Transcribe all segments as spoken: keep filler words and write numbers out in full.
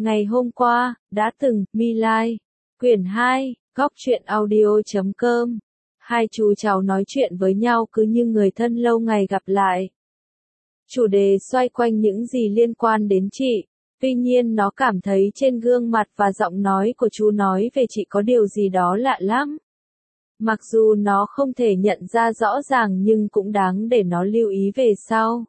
Ngày hôm qua, đã từng, My Lai. Quyển hai, góc truyện audio.com. Hai chú cháu nói chuyện với nhau cứ như người thân lâu ngày gặp lại. Chủ đề xoay quanh những gì liên quan đến chị. Tuy nhiên nó cảm thấy trên gương mặt và giọng nói của chú nói về chị có điều gì đó lạ lắm. Mặc dù nó không thể nhận ra rõ ràng nhưng cũng đáng để nó lưu ý về sau.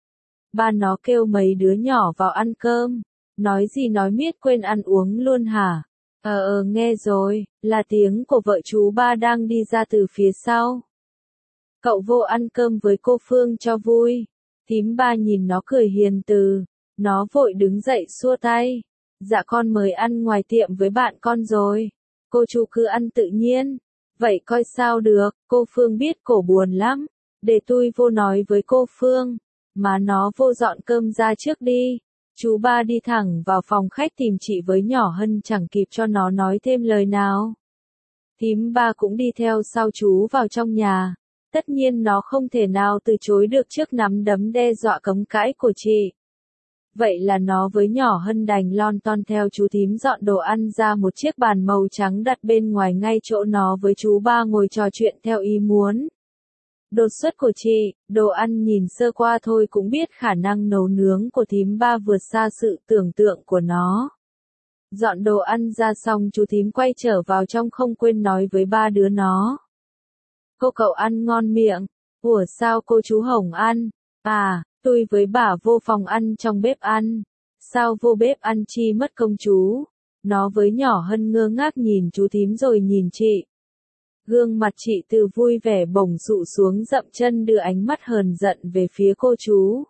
Ba nó kêu mấy đứa nhỏ vào ăn cơm. Nói gì nói miết quên ăn uống luôn hả? Ờ ờ nghe rồi, là tiếng của vợ chú ba đang đi ra từ phía sau. Cậu vô ăn cơm với cô Phương cho vui. Thím ba nhìn nó cười hiền từ. Nó vội đứng dậy xua tay. Dạ con mời ăn ngoài tiệm với bạn con rồi. Cô chú cứ ăn tự nhiên. Vậy coi sao được, cô Phương biết cổ buồn lắm. Để tôi vô nói với cô Phương. Mà nó vô dọn cơm ra trước đi. Chú ba đi thẳng vào phòng khách tìm chị với nhỏ Hân chẳng kịp cho nó nói thêm lời nào. Thím ba cũng đi theo sau chú vào trong nhà. Tất nhiên nó không thể nào từ chối được trước nắm đấm đe dọa cấm cãi của chị. Vậy là nó với nhỏ Hân đành lon ton theo chú thím dọn đồ ăn ra một chiếc bàn màu trắng đặt bên ngoài ngay chỗ nó với chú ba ngồi trò chuyện theo ý muốn. Đột xuất của chị, đồ ăn nhìn sơ qua thôi cũng biết khả năng nấu nướng của thím ba vượt xa sự tưởng tượng của nó. Dọn đồ ăn ra xong chú thím quay trở vào trong không quên nói với ba đứa nó. Cô cậu ăn ngon miệng, ủa sao cô chú Hồng ăn? À, tôi với bà vô phòng ăn trong bếp ăn. Sao vô bếp ăn chi mất công chú? Nó với nhỏ Hân ngơ ngác nhìn chú thím rồi nhìn chị. Gương mặt chị từ vui vẻ bỗng dụ xuống dậm chân đưa ánh mắt hờn giận về phía cô chú.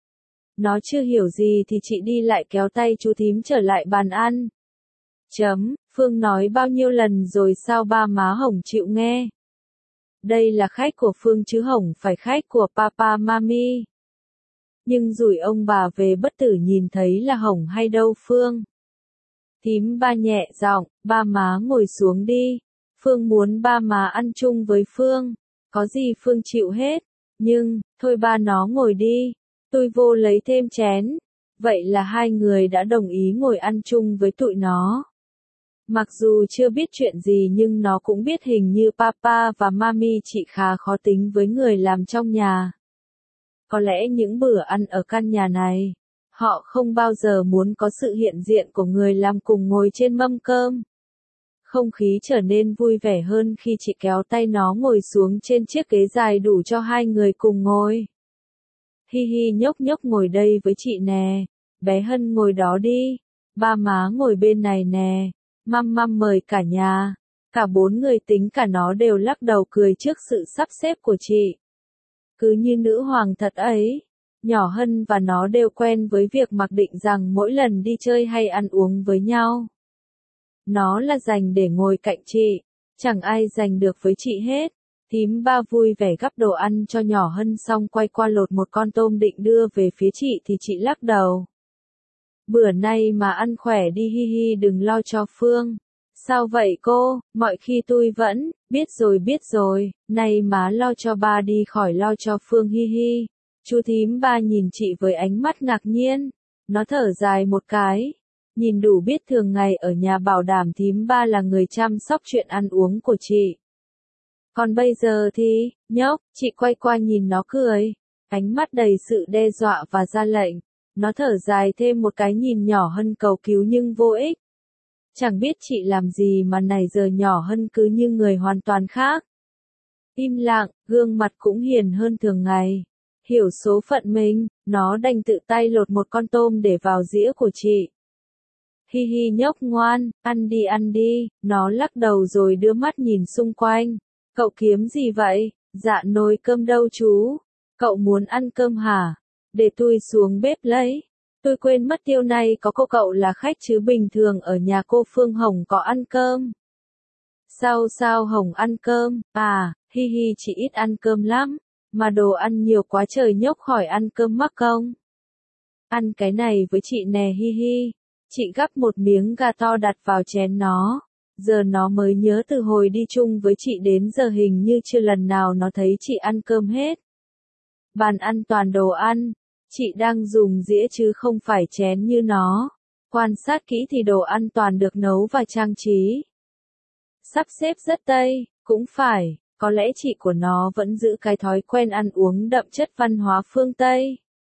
Nó chưa hiểu gì thì chị đi lại kéo tay chú thím trở lại bàn ăn. Chấm, Phương nói bao nhiêu lần rồi sao ba má Hồng chịu nghe? Đây là khách của Phương chứ Hồng phải khách của Papa Mami. Nhưng rủi ông bà về bất tử nhìn thấy là Hồng hay đâu Phương. Thím ba nhẹ giọng, ba má ngồi xuống đi. Phương muốn ba má ăn chung với Phương. Có gì Phương chịu hết. Nhưng, thôi ba nó ngồi đi. Tôi vô lấy thêm chén. Vậy là hai người đã đồng ý ngồi ăn chung với tụi nó. Mặc dù chưa biết chuyện gì nhưng nó cũng biết hình như Papa và Mami chị khá khó tính với người làm trong nhà. Có lẽ những bữa ăn ở căn nhà này, họ không bao giờ muốn có sự hiện diện của người làm cùng ngồi trên mâm cơm. Không khí trở nên vui vẻ hơn khi chị kéo tay nó ngồi xuống trên chiếc ghế dài đủ cho hai người cùng ngồi. Hi hi nhốc nhốc ngồi đây với chị nè, bé Hân ngồi đó đi, ba má ngồi bên này nè, măm măm mời cả nhà. Cả bốn người tính cả nó đều lắc đầu cười trước sự sắp xếp của chị. Cứ như nữ hoàng thật ấy, nhỏ Hân và nó đều quen với việc mặc định rằng mỗi lần đi chơi hay ăn uống với nhau. Nó là dành để ngồi cạnh chị, chẳng ai giành được với chị hết. Thím ba vui vẻ gắp đồ ăn cho nhỏ Hân xong quay qua lột một con tôm định đưa về phía chị thì chị lắc đầu. Bữa nay mà ăn khỏe đi hi hi đừng lo cho Phương. Sao vậy cô, mọi khi tôi vẫn, biết rồi biết rồi, này má lo cho ba đi khỏi lo cho Phương hi hi. Chú thím ba nhìn chị với ánh mắt ngạc nhiên, nó thở dài một cái. Nhìn đủ biết thường ngày ở nhà bảo đảm thím ba là người chăm sóc chuyện ăn uống của chị. Còn bây giờ thì, nhóc, chị quay qua nhìn nó cười. Ánh mắt đầy sự đe dọa và ra lệnh. Nó thở dài thêm một cái nhìn nhỏ Hân cầu cứu nhưng vô ích. Chẳng biết chị làm gì mà này giờ nhỏ Hân cứ như người hoàn toàn khác. Im lặng, gương mặt cũng hiền hơn thường ngày. Hiểu số phận mình, nó đành tự tay lột một con tôm để vào dĩa của chị. Hi hi nhóc ngoan, ăn đi ăn đi, nó lắc đầu rồi đưa mắt nhìn xung quanh. Cậu kiếm gì vậy? Dạ nồi cơm đâu chú? Cậu muốn ăn cơm hả? Để tôi xuống bếp lấy. Tôi quên mất tiêu này có cô cậu là khách chứ bình thường ở nhà cô Phương Hồng có ăn cơm. Sao sao Hồng ăn cơm? À, hi hi chị ít ăn cơm lắm. Mà đồ ăn nhiều quá trời nhóc khỏi ăn cơm mắc không? Ăn cái này với chị nè hi hi. Chị gắp một miếng gà to đặt vào chén nó. Giờ nó mới nhớ từ hồi đi chung với chị đến giờ hình như chưa lần nào nó thấy chị ăn cơm hết. Bàn ăn toàn đồ ăn. Chị đang dùng dĩa chứ không phải chén như nó. Quan sát kỹ thì đồ ăn toàn được nấu và trang trí. Sắp xếp rất Tây, cũng phải, có lẽ chị của nó vẫn giữ cái thói quen ăn uống đậm chất văn hóa phương Tây.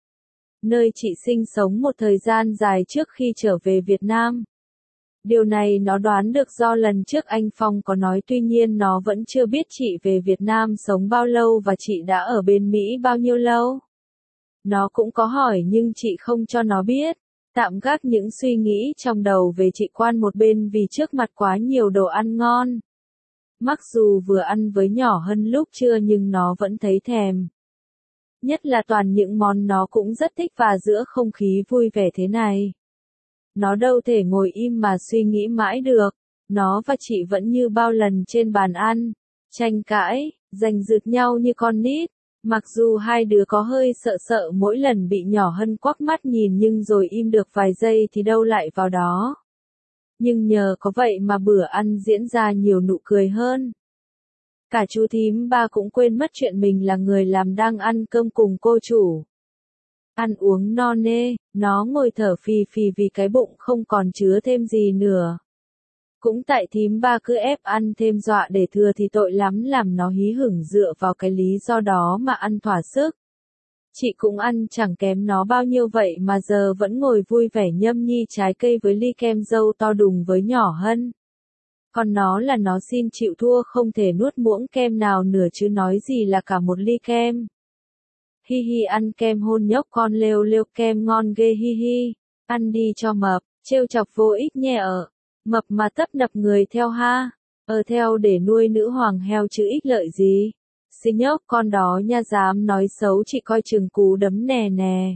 Nơi chị sinh sống một thời gian dài trước khi trở về Việt Nam. Điều này nó đoán được do lần trước anh Phong có nói, tuy nhiên nó vẫn chưa biết chị về Việt Nam sống bao lâu và chị đã ở bên Mỹ bao nhiêu lâu. Nó cũng có hỏi nhưng chị không cho nó biết. Tạm gác những suy nghĩ trong đầu về chị Quan một bên vì trước mặt quá nhiều đồ ăn ngon. Mặc dù vừa ăn với nhỏ hơn lúc trưa nhưng nó vẫn thấy thèm. Nhất là toàn những món nó cũng rất thích và giữa không khí vui vẻ thế này. Nó đâu thể ngồi im mà suy nghĩ mãi được. Nó và chị vẫn như bao lần trên bàn ăn, tranh cãi, giành giật nhau như con nít. Mặc dù hai đứa có hơi sợ sợ mỗi lần bị nhỏ Hân quắc mắt nhìn nhưng rồi im được vài giây thì đâu lại vào đó. Nhưng nhờ có vậy mà bữa ăn diễn ra nhiều nụ cười hơn. Cả chú thím ba cũng quên mất chuyện mình là người làm đang ăn cơm cùng cô chủ. Ăn uống no nê, nó ngồi thở phì phì vì cái bụng không còn chứa thêm gì nữa. Cũng tại thím ba cứ ép ăn thêm dọa để thừa thì tội lắm, làm nó hí hửng dựa vào cái lý do đó mà ăn thỏa sức. Chị cũng ăn chẳng kém nó bao nhiêu vậy mà giờ vẫn ngồi vui vẻ nhâm nhi trái cây với ly kem dâu to đùng với nhỏ Hân. Còn nó là nó xin chịu thua, không thể nuốt muỗng kem nào nửa chứ nói gì là cả một ly kem. Hi hi, ăn kem hôn nhóc con lêu lêu, kem ngon ghê hi hi. Ăn đi cho mập, trêu chọc vô ích nhè ở. Mập mà tấp nập người theo ha. Ờ theo để nuôi nữ hoàng heo chứ ích lợi gì. Xí nhóc con đó nha, dám nói xấu chị coi chừng cú đấm nè nè.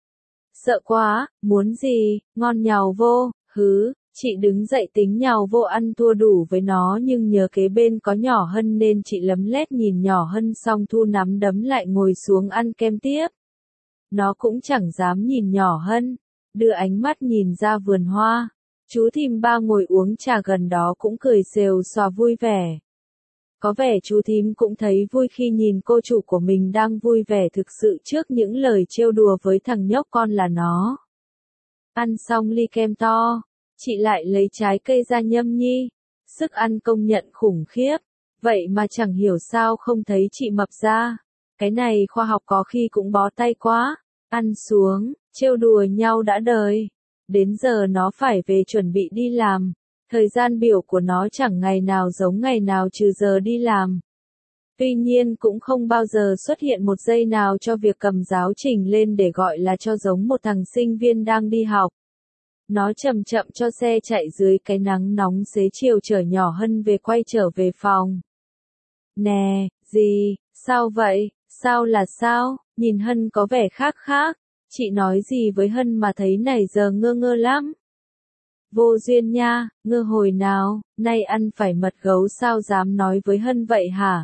Sợ quá, muốn gì, ngon nhào vô, hứ. Chị đứng dậy tính nhào vô ăn thua đủ với nó nhưng nhớ kế bên có nhỏ Hân nên chị lấm lét nhìn nhỏ Hân xong thu nắm đấm lại ngồi xuống ăn kem tiếp. Nó cũng chẳng dám nhìn nhỏ Hân, đưa ánh mắt nhìn ra vườn hoa. Chú thím ba ngồi uống trà gần đó cũng cười xèo xòa vui vẻ. Có vẻ chú thím cũng thấy vui khi nhìn cô chủ của mình đang vui vẻ thực sự trước những lời trêu đùa với thằng nhóc con là nó. Ăn xong ly kem to, chị lại lấy trái cây ra nhâm nhi. Sức ăn công nhận khủng khiếp. Vậy mà chẳng hiểu sao không thấy chị mập ra. Cái này khoa học có khi cũng bó tay quá. Ăn xuống, trêu đùa nhau đã đời. Đến giờ nó phải về chuẩn bị đi làm. Thời gian biểu của nó chẳng ngày nào giống ngày nào trừ giờ đi làm. Tuy nhiên cũng không bao giờ xuất hiện một giây nào cho việc cầm giáo trình lên để gọi là cho giống một thằng sinh viên đang đi học. Nó chậm chậm cho xe chạy dưới cái nắng nóng xế chiều chở nhỏ Hân về, quay trở về phòng. Nè, gì, sao vậy, sao là sao, nhìn Hân có vẻ khác khác, chị nói gì với Hân mà thấy này giờ ngơ ngơ lắm. Vô duyên nha, ngơ hồi nào, nay ăn phải mật gấu sao dám nói với Hân vậy hả?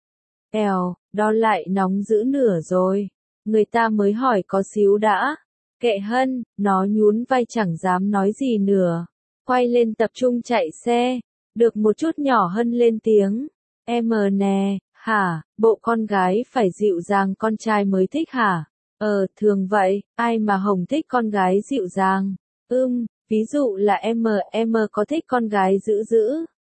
Èo, đó lại nóng dữ nửa rồi, người ta mới hỏi có xíu đã. Kệ Hân, nó nhún vai chẳng dám nói gì nữa. Quay lên tập trung chạy xe. Được một chút nhỏ Hân lên tiếng. Em nè, hả, bộ con gái phải dịu dàng con trai mới thích hả? Ờ, thường vậy, ai mà Hồng thích con gái dịu dàng? Ưm, ví dụ là em, em có thích con gái dữ dữ.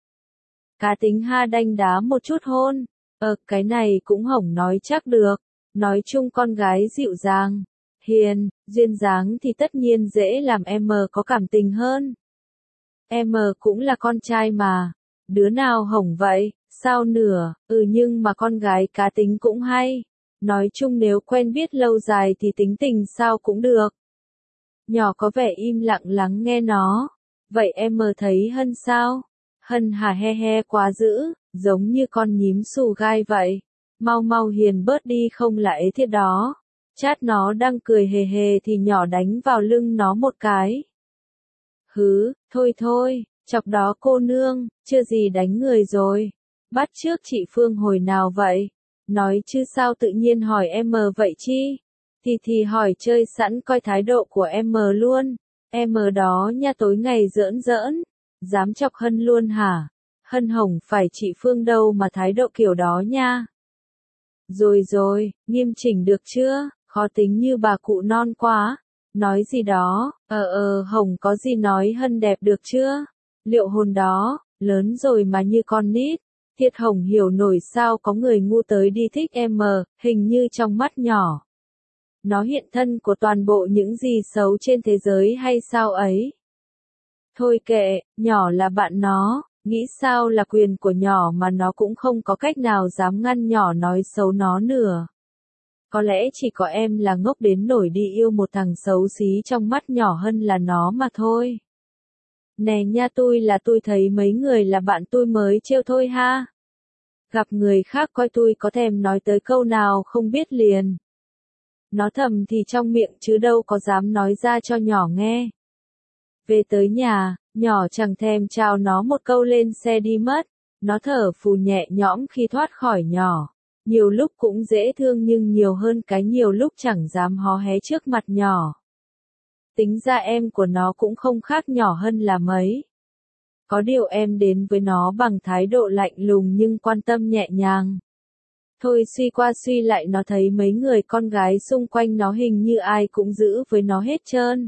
Cá tính ha, đanh đá một chút hôn. Ờ, cái này cũng Hồng nói chắc được. Nói chung con gái dịu dàng, hiền, duyên dáng thì tất nhiên dễ làm em có cảm tình hơn. Em cũng là con trai mà. Đứa nào Hồng vậy, sao nửa, ừ nhưng mà con gái cá tính cũng hay. Nói chung nếu quen biết lâu dài thì tính tình sao cũng được. Nhỏ có vẻ im lặng lắng nghe nó. Vậy em thấy Hân sao? Hân hả, he he quá dữ, giống như con nhím xù gai vậy. Mau mau hiền bớt đi không là ế thiết đó. Chát nó đang cười hề hề thì nhỏ đánh vào lưng nó một cái. Hứ, thôi thôi, chọc đó cô nương, chưa gì đánh người rồi. Bắt trước chị Phương hồi nào vậy? Nói chứ sao tự nhiên hỏi em vậy chi? Thì thì hỏi chơi sẵn coi thái độ của em luôn. Em đó nha, tối ngày giỡn giỡn. Dám chọc Hân luôn hả? Hân Hồng phải chị Phương đâu mà thái độ kiểu đó nha. Rồi rồi, nghiêm chỉnh được chưa? Khó tính như bà cụ non quá. Nói gì đó, ờ ờ Hồng có gì nói Hân đẹp được chưa? Liệu hồn đó, lớn rồi mà như con nít. Thiệt Hồng hiểu nổi sao có người ngu tới đi thích em mờ, hình như trong mắt nhỏ. Nó hiện thân của toàn bộ những gì xấu trên thế giới hay sao ấy? Thôi kệ, nhỏ là bạn nó, nghĩ sao là quyền của nhỏ mà nó cũng không có cách nào dám ngăn nhỏ nói xấu nó nữa. Có lẽ chỉ có em là ngốc đến nổi đi yêu một thằng xấu xí trong mắt nhỏ hơn là nó mà thôi. Nè nha tôi là tôi thấy mấy người là bạn tôi mới trêu thôi ha. Gặp người khác coi tôi có thèm nói tới câu nào không biết liền. Nó thầm thì trong miệng chứ đâu có dám nói ra cho nhỏ nghe. Về tới nhà, nhỏ chẳng thèm chào nó một câu lên xe đi mất. Nó thở phù nhẹ nhõm khi thoát khỏi nhỏ. Nhiều lúc cũng dễ thương nhưng nhiều hơn cái nhiều lúc chẳng dám hó hé trước mặt nhỏ. Tính ra em của nó cũng không khác nhỏ hơn là mấy. Có điều em đến với nó bằng thái độ lạnh lùng nhưng quan tâm nhẹ nhàng. Thôi suy qua suy lại nó thấy mấy người con gái xung quanh nó hình như ai cũng giữ với nó hết trơn.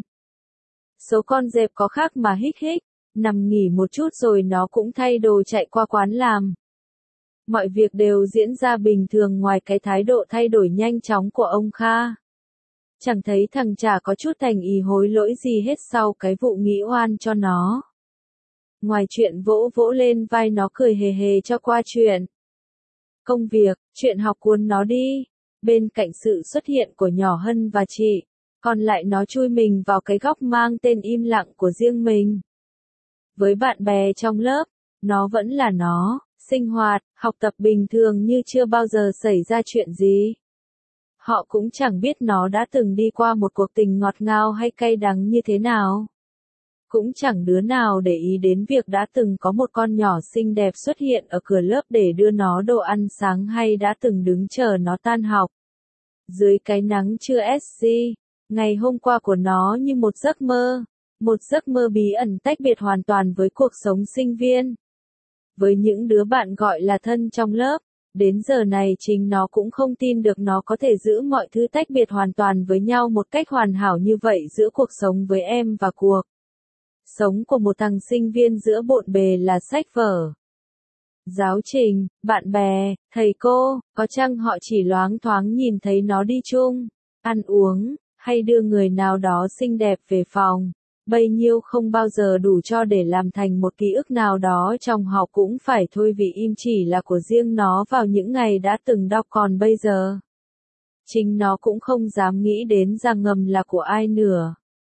Số con dẹp có khác mà hích hích, nằm nghỉ một chút rồi nó cũng thay đồ chạy qua quán làm. Mọi việc đều diễn ra bình thường ngoài cái thái độ thay đổi nhanh chóng của ông Kha. Chẳng thấy thằng chả có chút thành ý hối lỗi gì hết sau cái vụ nghĩ oan cho nó. Ngoài chuyện vỗ vỗ lên vai nó cười hề hề cho qua chuyện. Công việc, chuyện học cuốn nó đi. Bên cạnh sự xuất hiện của nhỏ Hân và chị, còn lại nó chui mình vào cái góc mang tên im lặng của riêng mình. Với bạn bè trong lớp, nó vẫn là nó, sinh hoạt, học tập bình thường như chưa bao giờ xảy ra chuyện gì. Họ cũng chẳng biết nó đã từng đi qua một cuộc tình ngọt ngào hay cay đắng như thế nào. Cũng chẳng đứa nào để ý đến việc đã từng có một con nhỏ xinh đẹp xuất hiện ở cửa lớp để đưa nó đồ ăn sáng hay đã từng đứng chờ nó tan học. Dưới cái nắng trưa ét xê, ngày hôm qua của nó như một giấc mơ, một giấc mơ bí ẩn tách biệt hoàn toàn với cuộc sống sinh viên. Với những đứa bạn gọi là thân trong lớp, đến giờ này chính nó cũng không tin được nó có thể giữ mọi thứ tách biệt hoàn toàn với nhau một cách hoàn hảo như vậy giữa cuộc sống với em và cuộc sống của một thằng sinh viên giữa bộn bề là sách vở, giáo trình, bạn bè, thầy cô, có chăng họ chỉ loáng thoáng nhìn thấy nó đi chung, ăn uống, hay đưa người nào đó xinh đẹp về phòng. Bấy nhiêu không bao giờ đủ cho để làm thành một ký ức nào đó trong họ cũng phải thôi vì im chỉ là của riêng nó vào những ngày đã từng đọc còn bây giờ. Chính nó cũng không dám nghĩ đến ra ngầm là của ai nữa.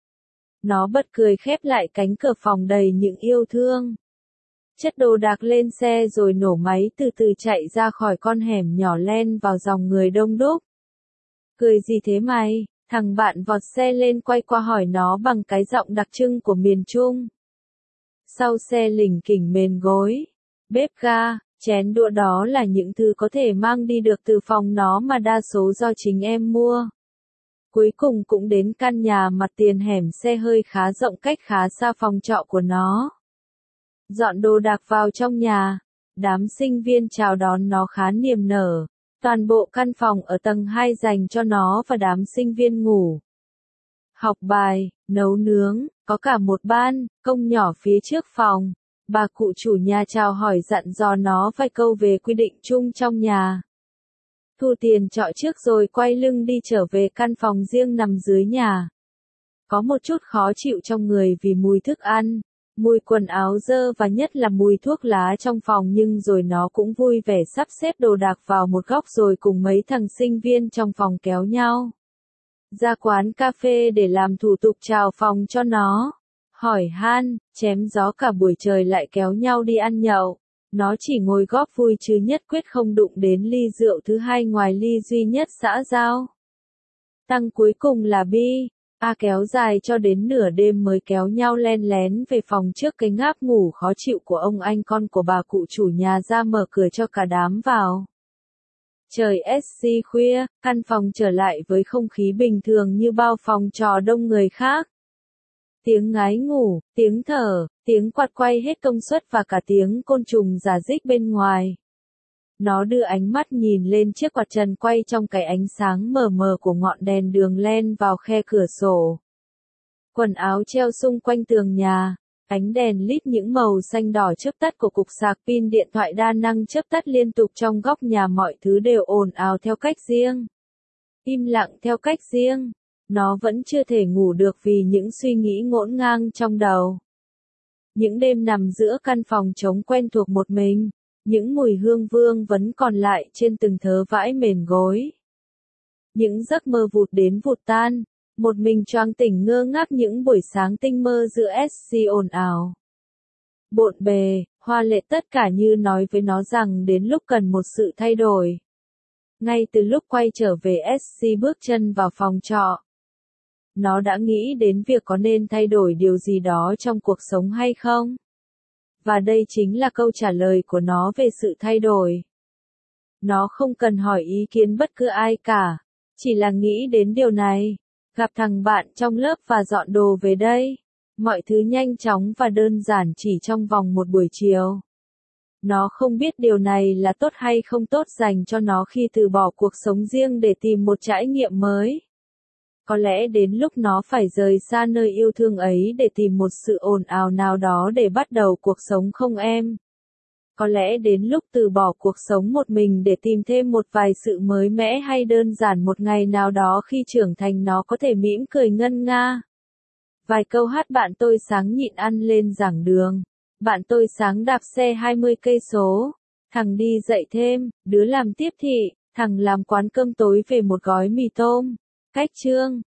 Nó bật cười khép lại cánh cửa phòng đầy những yêu thương. Chất đồ đạc lên xe rồi nổ máy từ từ chạy ra khỏi con hẻm nhỏ len vào dòng người đông đúc. Cười gì thế mày? Thằng bạn vọt xe lên quay qua hỏi nó bằng cái giọng đặc trưng của miền Trung. Sau xe lỉnh kỉnh mền gối, bếp ga, chén đũa đó là những thứ có thể mang đi được từ phòng nó mà đa số do chính em mua. Cuối cùng cũng đến căn nhà mặt tiền hẻm xe hơi khá rộng cách khá xa phòng trọ của nó. Dọn đồ đạc vào trong nhà, đám sinh viên chào đón nó khá niềm nở. Toàn bộ căn phòng ở tầng hai dành cho nó và đám sinh viên ngủ. Học bài, nấu nướng, có cả một ban công nhỏ phía trước phòng. Bà cụ chủ nhà chào hỏi dặn dò nó vài câu về quy định chung trong nhà. Thu tiền trọ trước rồi quay lưng đi trở về căn phòng riêng nằm dưới nhà. Có một chút khó chịu trong người vì mùi thức ăn, mùi quần áo dơ và nhất là mùi thuốc lá trong phòng, nhưng rồi nó cũng vui vẻ sắp xếp đồ đạc vào một góc rồi cùng mấy thằng sinh viên trong phòng kéo nhau ra quán cà phê để làm thủ tục chào phòng cho nó. Hỏi han, chém gió cả buổi trời lại kéo nhau đi ăn nhậu. Nó chỉ ngồi góp vui chứ nhất quyết không đụng đến ly rượu thứ hai ngoài ly duy nhất xã giao. Tăng cuối cùng là bi. A kéo dài cho đến nửa đêm mới kéo nhau len lén về phòng trước cái ngáp ngủ khó chịu của ông anh con của bà cụ chủ nhà ra mở cửa cho cả đám vào. Trời ét xê khuya, căn phòng trở lại với không khí bình thường như bao phòng trò đông người khác. Tiếng ngái ngủ, tiếng thở, tiếng quạt quay hết công suất và cả tiếng côn trùng rả rích bên ngoài. Nó đưa ánh mắt nhìn lên chiếc quạt trần quay trong cái ánh sáng mờ mờ của ngọn đèn đường len vào khe cửa sổ. Quần áo treo xung quanh tường nhà, ánh đèn lít những màu xanh đỏ chớp tắt của cục sạc pin điện thoại đa năng chớp tắt liên tục trong góc nhà, mọi thứ đều ồn ào theo cách riêng. Im lặng theo cách riêng. Nó vẫn chưa thể ngủ được vì những suy nghĩ ngổn ngang trong đầu. Những đêm nằm giữa căn phòng trống quen thuộc một mình, những mùi hương vương vẫn còn lại trên từng thớ vải mền gối. Những giấc mơ vụt đến vụt tan, một mình choàng tỉnh ngơ ngác những buổi sáng tinh mơ giữa ét xê ồn ào. Bộn bề, hoa lệ, tất cả như nói với nó rằng đến lúc cần một sự thay đổi. Ngay từ lúc quay trở về, ét xê bước chân vào phòng trọ. Nó đã nghĩ đến việc có nên thay đổi điều gì đó trong cuộc sống hay không? Và đây chính là câu trả lời của nó về sự thay đổi. Nó không cần hỏi ý kiến bất cứ ai cả, chỉ là nghĩ đến điều này. Gặp thằng bạn trong lớp và dọn đồ về đây. Mọi thứ nhanh chóng và đơn giản chỉ trong vòng một buổi chiều. Nó không biết điều này là tốt hay không tốt dành cho nó khi từ bỏ cuộc sống riêng để tìm một trải nghiệm mới. Có lẽ đến lúc nó phải rời xa nơi yêu thương ấy để tìm một sự ồn ào nào đó để bắt đầu cuộc sống không em. Có lẽ đến lúc từ bỏ cuộc sống một mình để tìm thêm một vài sự mới mẻ, hay đơn giản một ngày nào đó khi trưởng thành nó có thể mỉm cười ngân nga. Vài câu hát bạn tôi sáng nhịn ăn lên giảng đường. Bạn tôi sáng đạp xe hai mươi cây số. Thằng đi dạy thêm, đứa làm tiếp thị, thằng làm quán cơm tối về một gói mì tôm. Cách chương